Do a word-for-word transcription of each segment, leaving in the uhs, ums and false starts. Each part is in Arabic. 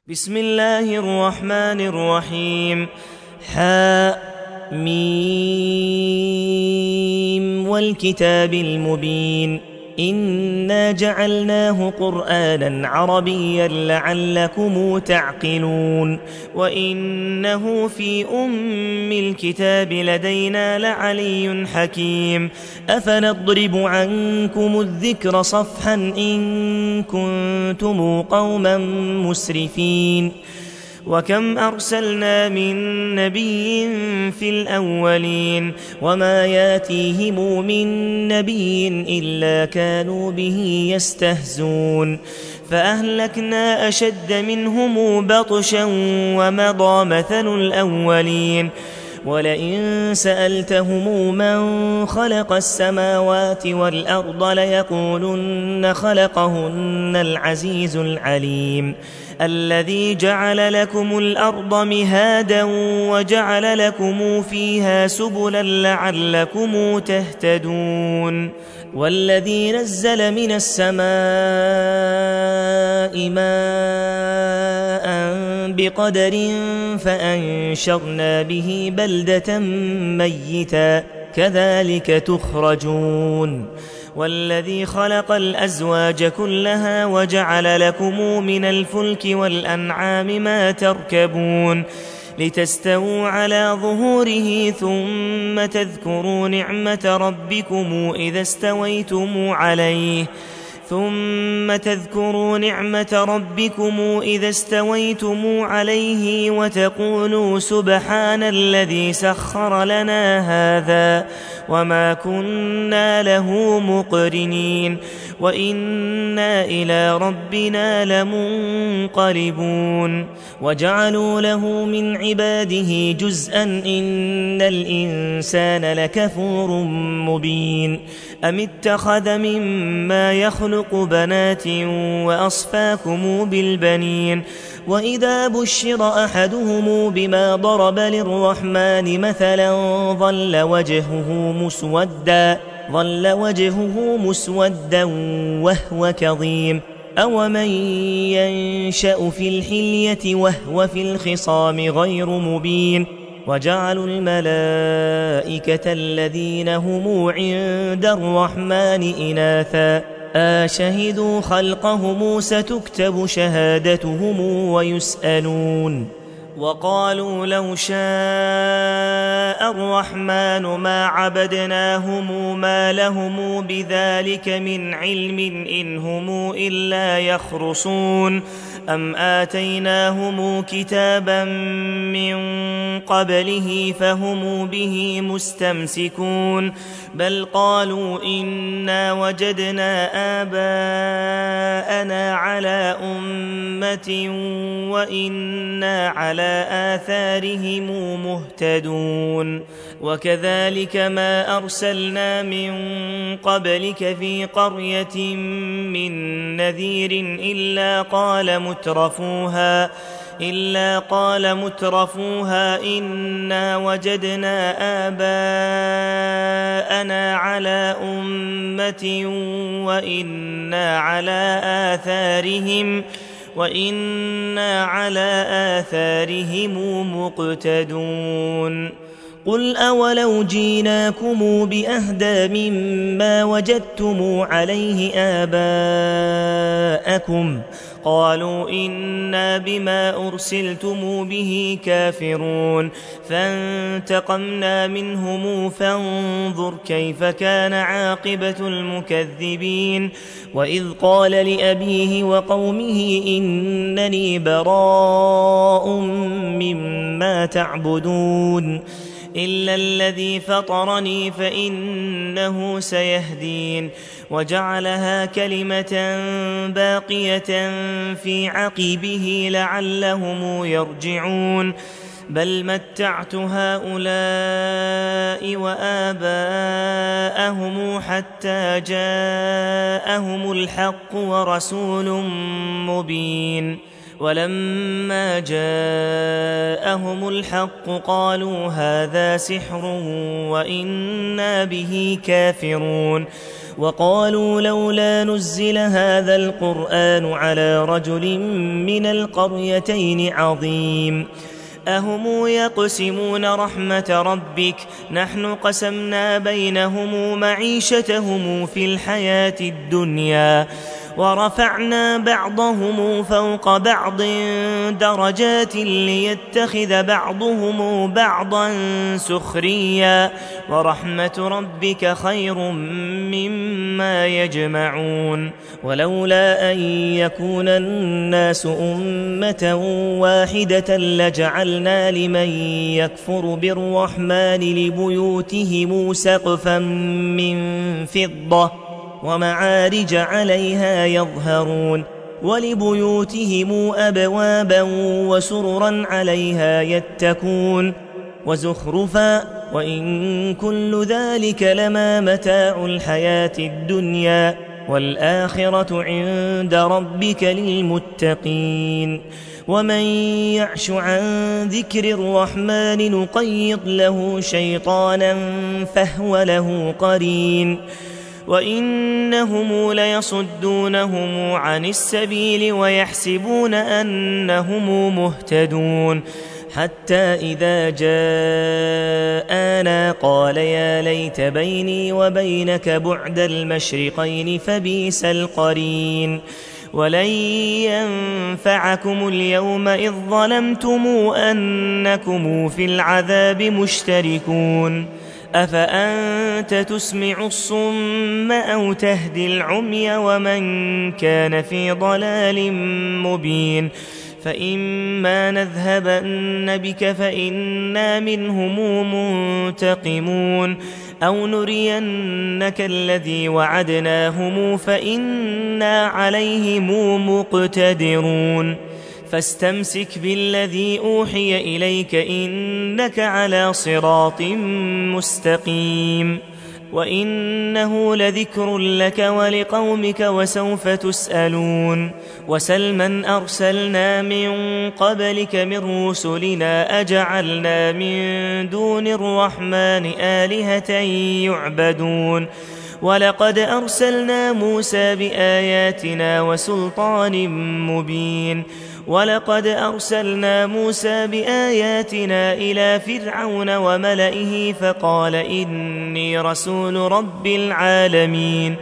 بسم الله الرحمن الرحيم. حم والكتاب المبين إنا جعلناه قرآنا عربيا لعلكم تعقلون وإنه في أم الكتاب لدينا لعلي حكيم أفنضرب عنكم الذكر صفحا إن كنتم قوما مسرفين وكم أرسلنا من نبي في الأولين وما ياتيهم من نبي إلا كانوا به يستهزون فأهلكنا أشد منهم بطشا ومضى مثل الأولين ولئن سألتهم من خلق السماوات والأرض ليقولن خلقهن العزيز العليم الذي جعل لكم الأرض مهادا وجعل لكم فيها سبلا لعلكم تهتدون والذي نزل من السماء ماء بقدر فأنشرنا به بلدة ميتا كذلك تخرجون والذي خلق الأزواج كلها وجعل لكم من الفلك والأنعام ما تركبون لتستووا على ظهوره ثم تذكروا نعمة ربكم إذا استويتم عليه ثم تذكروا نعمة ربكم إذا استويتم عليه وتقولوا سبحان الذي سخر لنا هذا وما كنا له مقرنين وإنا إلى ربنا لمنقلبون وجعلوا له من عباده جزءا إن الإنسان لكفور مبين أم اتخذ مما يخلق بنات وأصفاكم بالبنين وإذا بشر أحدهم بما ضرب للرحمن مثلا ظل وجهه مسودا ظل وجهه مسودا وهو كظيم أومن ينشأ في الحلية وهو في الخصام غير مبين وجعلوا الملائكة الذين هم عند الرحمن إناثا أشهدوا خلقهم ستكتب شهادتهم ويسألون وقالوا لو شاء الرحمن ما عبدناهم ما لهم بذلك من علم إن هم إلا يخرصون أم آتيناهم كتابا من قبله فهم به مستمسكون بل قالوا إنا وجدنا آباءنا على أمة وإنا على آثارهم مهتدون وكذلك ما أرسلنا من قبلك في قرية من نذير إلا قال مترفوها إلا قال مترفوها إنا وجدنا آباءنا على أمة وإنا على آثارهم وإنا على آثارهم مقتدون قل أولو جيناكم بأهدى مما وجدتم عليه آباءكم قالوا إنا بما أرسلتم به كافرون فانتقمنا منهم فانظر كيف كان عاقبة المكذبين وإذ قال لأبيه وقومه إنني براء مما تعبدون إلا الذي فطرني فإنه سيهدين وجعلها كلمة باقية في عقبه لعلهم يرجعون بل متعت هؤلاء وآباءهم حتى جاءهم الحق ورسول مبين ولما جاءهم الحق قالوا هذا سحر وإنا به كافرون وقالوا لولا نزل هذا القرآن على رجل من القريتين عظيم أهم يقسمون رحمة ربك نحن قسمنا بينهم معيشتهم في الحياة الدنيا ورفعنا بعضهم فوق بعض درجات ليتخذ بعضهم بعضا سخريا ورحمة ربك خير مما يجمعون ولولا أن يكون الناس أمة واحدة لجعلنا لمن يكفر بالرحمن لبيوتهم سقفا من فضة ومعارج عليها يظهرون ولبيوتهم أبوابا وسررا عليها يتكون وزخرفا وإن كل ذلك لما متاع الحياة الدنيا والآخرة عند ربك للمتقين ومن يعش عن ذكر الرحمن نقيض له شيطانا فهو له قرين وإنهم ليصدونهم عن السبيل ويحسبون أنهم مهتدون حتى إذا جاءنا قال يا ليت بيني وبينك بعد المشرقين فبئس القرين ولن ينفعكم اليوم إذ ظلمتم أنكم في العذاب مشتركون أفأنت تسمع الصم أو تهدي العمي ومن كان في ضلال مبين فإما نذهبن بك فإنا منهم منتقمون أو نرينك الذي وعدناهم فإنا عليهم مقتدرون فاستمسك بالذي أوحي إليك إنك على صراط مستقيم وإنه لذكر لك ولقومك وسوف تسألون وسل من أرسلنا من قبلك من رسلنا أجعلنا من دون الرحمن آلهة يعبدون ولقد أرسلنا موسى بآياتنا وسلطان مبين ولقد أرسلنا موسى بآياتنا إلى فرعون وملئه فقال إني رسول رب العالمين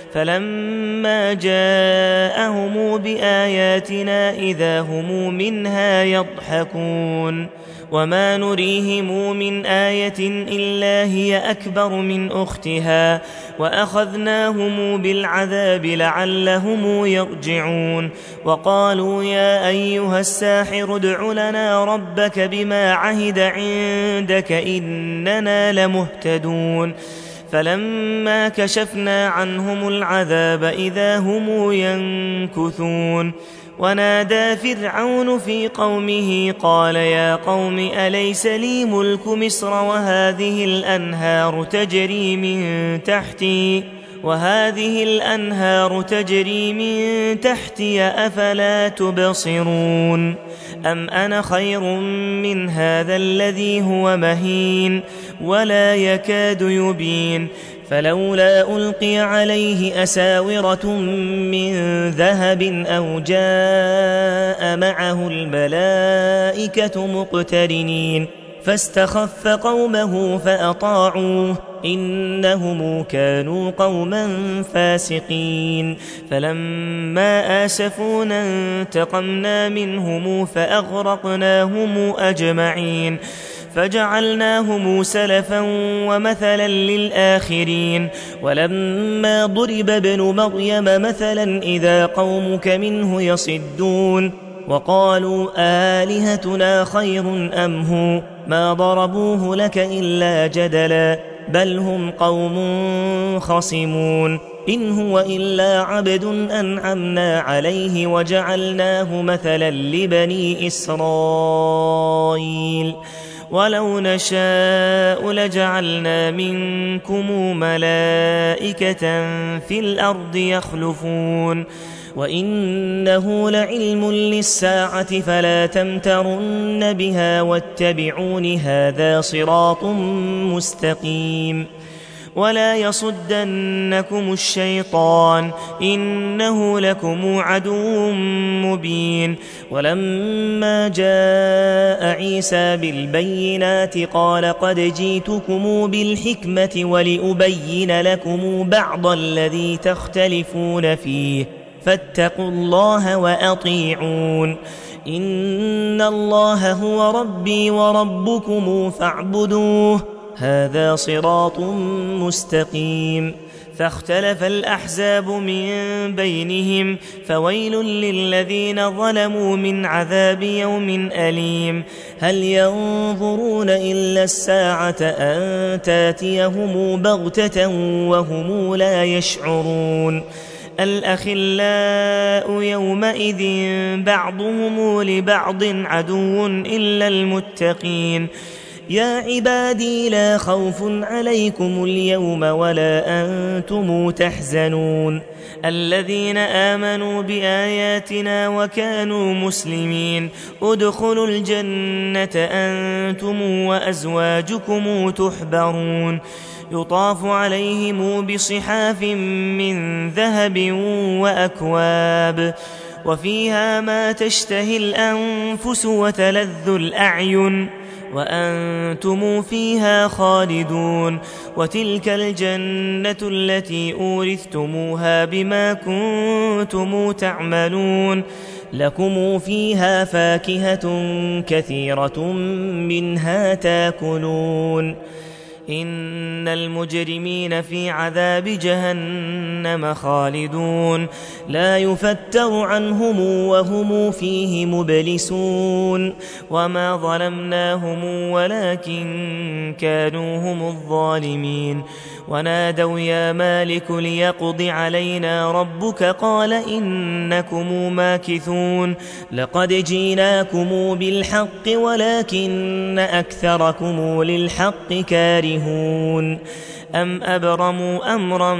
فلما جاءهم بآياتنا إذا هم منها يضحكون وما نريهم من آية إلا هي أكبر من أختها وأخذناهم بالعذاب لعلهم يرجعون وقالوا يا أيها الساحر ادع لنا ربك بما عهد عندك إننا لمهتدون فلما كشفنا عنهم العذاب إذا هم ينكثون ونادى فرعون في قومه قال يا قوم أليس لي ملك مصر وهذه الأنهار تجري من تحتي وهذه الأنهار تجري من تحتي أفلا تبصرون أم أنا خير من هذا الذي هو مهين ولا يكاد يبين فلولا ألقي عليه أساورة من ذهب أو جاء معه الملائكة مقترنين فاستخف قومه فأطاعوه إنهم كانوا قوما فاسقين فلما آسفونا انتقمنا منهم فأغرقناهم أجمعين فجعلناهم سلفا ومثلا للآخرين ولما ضرب ابن مريم مثلا إذا قومك منه يصدون وقالوا آلهتنا خير أم هو ما ضربوه لك إلا جدلا بل هم قوم خصمون إن هو إلا عبد أنعمنا عليه وجعلناه مثلا لبني إسرائيل ولو نشاء لجعلنا منكم ملائكة في الأرض يخلفون وإنه لعلم للساعة فلا تمترن بها واتبعون هذا صراط مستقيم ولا يصدنكم الشيطان إنه لكم عدو مبين. ولما جاء عيسى بالبينات قال قد جئتكم بالحكمة ولأبين لكم بعض الذي تختلفون فيه فاتقوا الله وأطيعون إن الله هو ربي وربكم فاعبدوه هذا صراط مستقيم. فاختلف الأحزاب من بينهم فويل للذين ظلموا من عذاب يوم أليم. هل ينظرون إلا الساعة أن تاتيهم بغتة وهم لا يشعرون. الأخلاء يومئذ بعضهم لبعض عدو إلا المتقين. يا عبادي لا خوف عليكم اليوم ولا أنتم تحزنون الذين آمنوا بآياتنا وكانوا مسلمين ادخلوا الجنة أنتم وأزواجكم تحبرون يطاف عليهم بصحاف من ذهب وأكواب وفيها ما تشتهي الأنفس وتلذ الأعين وأنتم فيها خالدون وتلك الجنة التي أورثتموها بما كنتم تعملون لكم فيها فاكهة كثيرة منها تاكلون إن المجرمين في عذاب جهنم خالدون لا يفتر عنهم وهم فيه مبلسون وما ظلمناهم ولكن كانوا هم الظالمين. ونادوا يا مالك ليقض علينا ربك قال إنكم ماكثون لقد جئناكم بالحق ولكن أكثركم للحق كارهون. أم أبرموا أمرا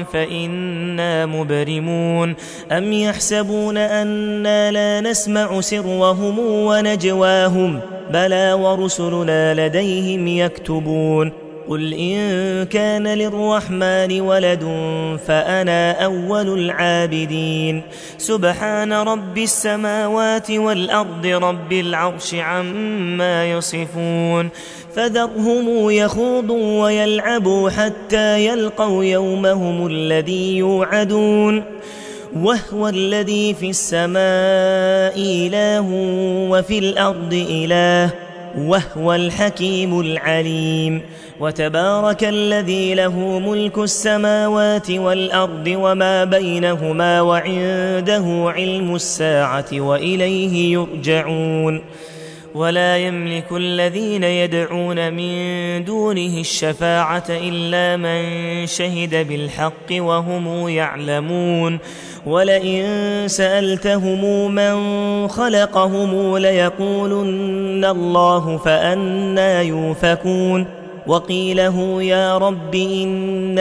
فإنا مبرمون أم يحسبون أنا لا نسمع سرهم ونجواهم بلى ورسلنا لديهم يكتبون. قل إن كان للرحمن ولد فأنا أول العابدين سبحان رب السماوات والأرض رب العرش عما يصفون فذرهم يخوضوا ويلعبوا حتى يلقوا يومهم الذي يوعدون وهو الذي في السماء إله وفي الأرض إله وهو الحكيم العليم. وتبارك الذي له ملك السماوات والأرض وما بينهما وعنده علم الساعة وإليه يرجعون. ولا يملك الذين يدعون من دونه الشفاعة إلا من شهد بالحق وهم يعلمون. ولئن سألتهم من خلقهم ليقولن الله فأنى يؤفكون. وقيله يا رب إن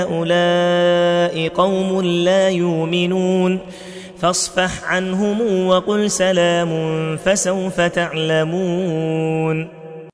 هؤلاء قوم لا يؤمنون فاصفح عنهم وقل سلام فسوف تعلمون.